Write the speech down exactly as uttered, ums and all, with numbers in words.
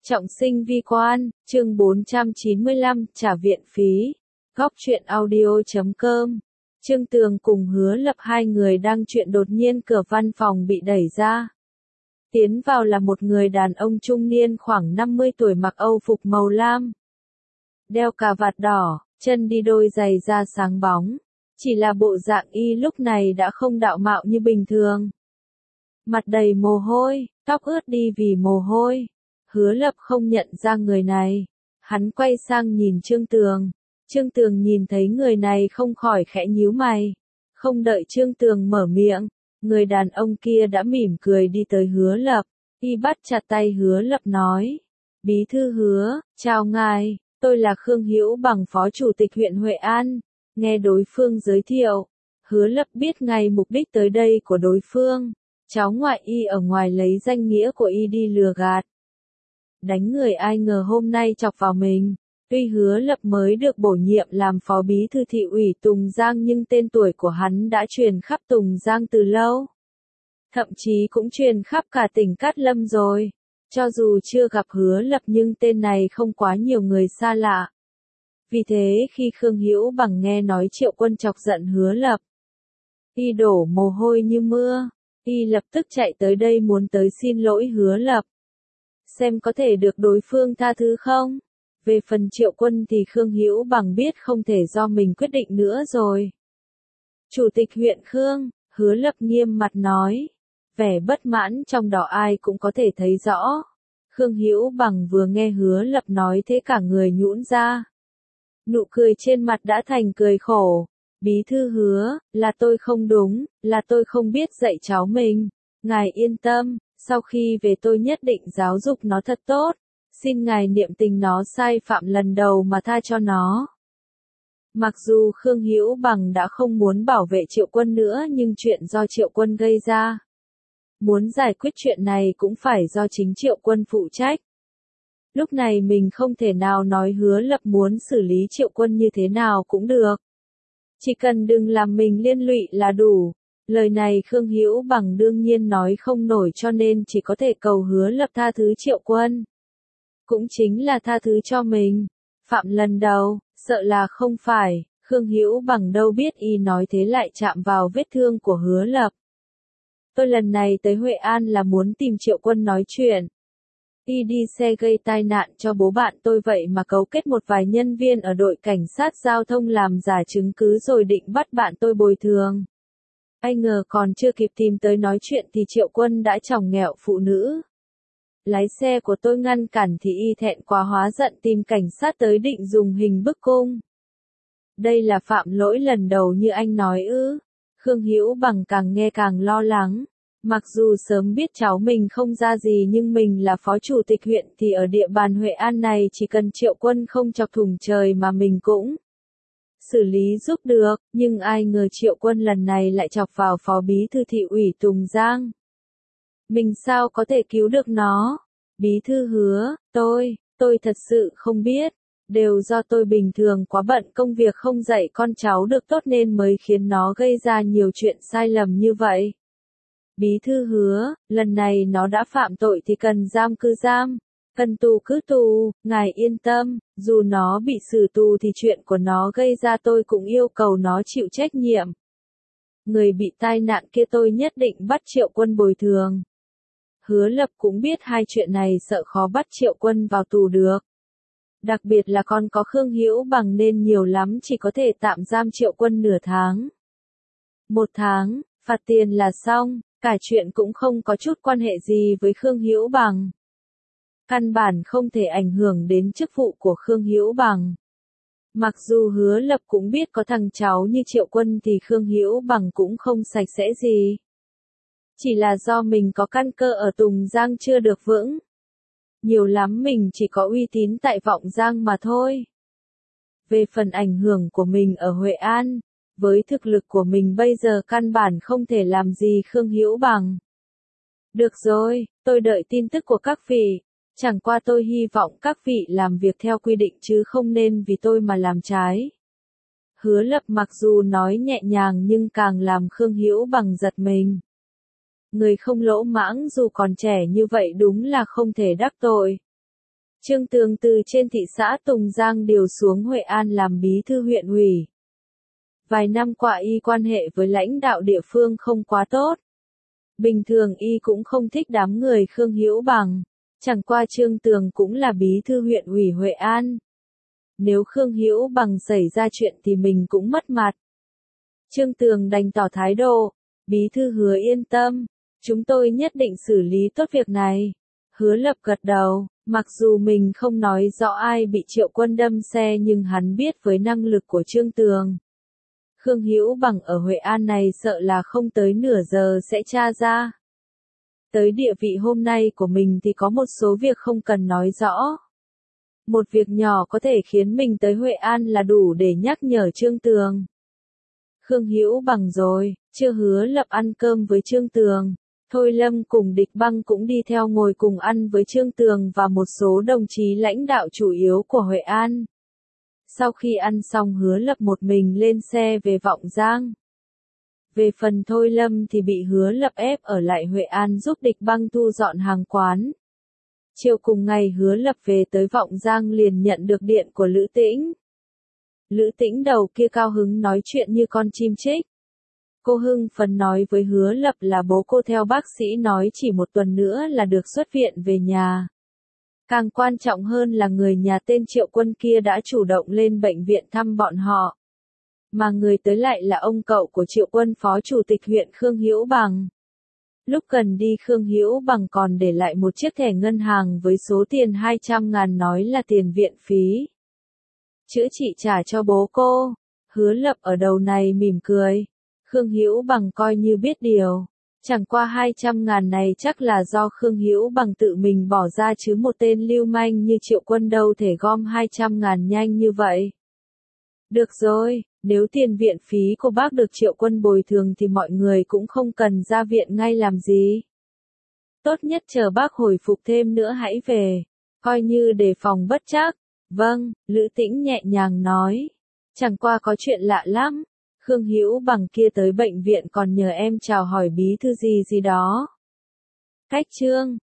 Trọng sinh vi quan, chương bốn trăm chín mươi lăm, trả viện phí. Góc truyện audio chấm com. Trương Tường cùng Hứa Lập hai người đang chuyện đột nhiên cửa văn phòng bị đẩy ra. Tiến vào là một người đàn ông trung niên khoảng năm mươi tuổi mặc âu phục màu lam. Đeo cà vạt đỏ, chân đi đôi giày da sáng bóng. Chỉ là bộ dạng y lúc này đã không đạo mạo như bình thường. Mặt đầy mồ hôi, tóc ướt đi vì mồ hôi. Hứa Lập không nhận ra người này. Hắn quay sang nhìn Trương Tường. Trương Tường nhìn thấy người này không khỏi khẽ nhíu mày. Không đợi Trương Tường mở miệng, người đàn ông kia đã mỉm cười đi tới Hứa Lập. Y bắt chặt tay Hứa Lập nói. Bí thư Hứa, chào ngài, tôi là Khương Hữu Bằng, phó chủ tịch huyện Huệ An. Nghe đối phương giới thiệu, Hứa Lập biết ngay mục đích tới đây của đối phương. Cháu ngoại y ở ngoài lấy danh nghĩa của y đi lừa gạt. Đánh người, ai ngờ hôm nay chọc vào mình. Tuy Hứa Lập mới được bổ nhiệm làm phó bí thư thị ủy Tùng Giang nhưng tên tuổi của hắn đã truyền khắp Tùng Giang từ lâu. Thậm chí cũng truyền khắp cả tỉnh Cát Lâm rồi. Cho dù chưa gặp Hứa Lập nhưng tên này không quá nhiều người xa lạ. Vì thế khi Khương Hữu Bằng nghe nói Triệu Quân chọc giận Hứa Lập, y đổ mồ hôi như mưa. Y lập tức chạy tới đây muốn tới xin lỗi Hứa Lập. Xem có thể được đối phương tha thứ không? Về phần Triệu Quân thì Khương Hữu Bằng biết không thể do mình quyết định nữa rồi. Chủ tịch huyện Khương, Hứa Lập nghiêm mặt nói. Vẻ bất mãn trong đó ai cũng có thể thấy rõ. Khương Hữu Bằng vừa nghe Hứa Lập nói thế cả người nhũn ra. Nụ cười trên mặt đã thành cười khổ. Bí thư Hứa, là tôi không đúng, là tôi không biết dạy cháu mình. Ngài yên tâm, sau khi về tôi nhất định giáo dục nó thật tốt. Xin ngài niệm tình nó sai phạm lần đầu mà tha cho nó. Mặc dù Khương Hữu Bằng đã không muốn bảo vệ Triệu Quân nữa nhưng chuyện do Triệu Quân gây ra. Muốn giải quyết chuyện này cũng phải do chính Triệu Quân phụ trách. Lúc này mình không thể nào nói Hứa Lập muốn xử lý Triệu Quân như thế nào cũng được. Chỉ cần đừng làm mình liên lụy là đủ. Lời này Khương Hữu Bằng đương nhiên nói không nổi cho nên chỉ có thể cầu Hứa Lập tha thứ Triệu Quân. Cũng chính là tha thứ cho mình. Phạm lần đầu, sợ là không phải, Khương Hữu Bằng đâu biết y nói thế lại chạm vào vết thương của Hứa Lập. Tôi lần này tới Huệ An là muốn tìm Triệu Quân nói chuyện. Y đi xe gây tai nạn cho bố bạn tôi vậy mà cấu kết một vài nhân viên ở đội cảnh sát giao thông làm giả chứng cứ rồi định bắt bạn tôi bồi thường. Ai ngờ còn chưa kịp tìm tới nói chuyện thì Triệu Quân đã chòng ghẹo phụ nữ. Lái xe của tôi ngăn cản thì y thẹn quá hóa giận tìm cảnh sát tới định dùng hình bức cung. Đây là phạm lỗi lần đầu như anh nói ư? Khương Hữu Bằng càng nghe càng lo lắng. Mặc dù sớm biết cháu mình không ra gì nhưng mình là phó chủ tịch huyện thì ở địa bàn Huệ An này chỉ cần Triệu Quân không chọc thủng trời mà mình cũng xử lý giúp được, nhưng ai ngờ Triệu Quân lần này lại chọc vào phó bí thư thị ủy Tùng Giang. Mình sao có thể cứu được nó? Bí thư Hứa, tôi, tôi thật sự không biết. Đều do tôi bình thường quá bận công việc không dạy con cháu được tốt nên mới khiến nó gây ra nhiều chuyện sai lầm như vậy. Bí thư Hứa, lần này nó đã phạm tội thì cần giam cứ giam, cần tù cứ tù, ngài yên tâm, dù nó bị xử tù thì chuyện của nó gây ra tôi cũng yêu cầu nó chịu trách nhiệm. Người bị tai nạn kia tôi nhất định bắt Triệu Quân bồi thường. Hứa Lập cũng biết hai chuyện này sợ khó bắt Triệu Quân vào tù được. Đặc biệt là còn có Khương Hữu Bằng nên nhiều lắm chỉ có thể tạm giam Triệu Quân nửa tháng. Một tháng, phạt tiền là xong, cả chuyện cũng không có chút quan hệ gì với Khương Hữu Bằng. Căn bản không thể ảnh hưởng đến chức vụ của Khương Hữu Bằng. Mặc dù Hứa Lập cũng biết có thằng cháu như Triệu Quân thì Khương Hữu Bằng cũng không sạch sẽ gì. Chỉ là do mình có căn cơ ở Tùng Giang chưa được vững. Nhiều lắm mình chỉ có uy tín tại Vọng Giang mà thôi. Về phần ảnh hưởng của mình ở Huệ An, với thực lực của mình bây giờ căn bản không thể làm gì Khương Hữu Bằng. Được rồi, tôi đợi tin tức của các vị. Chẳng qua tôi hy vọng các vị làm việc theo quy định chứ không nên vì tôi mà làm trái. Hứa Lập mặc dù nói nhẹ nhàng nhưng càng làm Khương Hữu Bằng giật mình. Người không lỗ mãng dù còn trẻ như vậy đúng là không thể đắc tội. Trương Tường từ trên thị xã Tùng Giang điều xuống Huệ An làm bí thư huyện ủy. Vài năm qua y quan hệ với lãnh đạo địa phương không quá tốt. Bình thường y cũng không thích đám người Khương Hữu Bằng. Chẳng qua Trương Tường cũng là bí thư huyện ủy Huệ An. Nếu Khương Hữu Bằng xảy ra chuyện thì mình cũng mất mặt. Trương Tường đành tỏ thái độ. Bí thư Hứa yên tâm. Chúng tôi nhất định xử lý tốt việc này. Hứa Lập gật đầu. Mặc dù mình không nói rõ ai bị Triệu Quân đâm xe nhưng hắn biết với năng lực của Trương Tường. Khương Hữu Bằng ở Huệ An này sợ là không tới nửa giờ sẽ tra ra. Tới địa vị hôm nay của mình thì có một số việc không cần nói rõ. Một việc nhỏ có thể khiến mình tới Huệ An là đủ để nhắc nhở Trương Tường. Khương Hữu Bằng rồi, chưa Hứa Lập ăn cơm với Trương Tường. Thôi Lâm cùng Địch Băng cũng đi theo ngồi cùng ăn với Trương Tường và một số đồng chí lãnh đạo chủ yếu của Huệ An. Sau khi ăn xong Hứa Lập một mình lên xe về Vọng Giang. Về phần Thôi Lâm thì bị Hứa Lập ép ở lại Huệ An giúp Địch Băng thu dọn hàng quán. Chiều cùng ngày Hứa Lập về tới Vọng Giang liền nhận được điện của Lữ Tĩnh. Lữ Tĩnh đầu kia cao hứng nói chuyện như con chim chích. Cô hưng phấn nói với Hứa Lập là bố cô theo bác sĩ nói chỉ một tuần nữa là được xuất viện về nhà. Càng quan trọng hơn là người nhà tên Triệu Quân kia đã chủ động lên bệnh viện thăm bọn họ. Mà người tới lại là ông cậu của Triệu Quân phó chủ tịch huyện Khương Hữu Bằng. Lúc cần đi Khương Hữu Bằng còn để lại một chiếc thẻ ngân hàng với số tiền hai trăm ngàn nói là tiền viện phí. Chữa trị trả cho bố cô. Hứa Lập ở đầu này mỉm cười. Khương Hữu Bằng coi như biết điều. Chẳng qua hai trăm ngàn này chắc là do Khương Hữu Bằng tự mình bỏ ra chứ một tên lưu manh như Triệu Quân đâu thể gom hai trăm ngàn nhanh như vậy. Được rồi, nếu tiền viện phí của bác được Triệu Quân bồi thường thì mọi người cũng không cần ra viện ngay làm gì. Tốt nhất chờ bác hồi phục thêm nữa hãy về, coi như đề phòng bất trắc. Vâng, Lữ Tĩnh nhẹ nhàng nói. Chẳng qua có chuyện lạ lắm. Khương Hữu Bằng kia tới bệnh viện còn nhờ em chào hỏi bí thư gì gì đó. Cách chương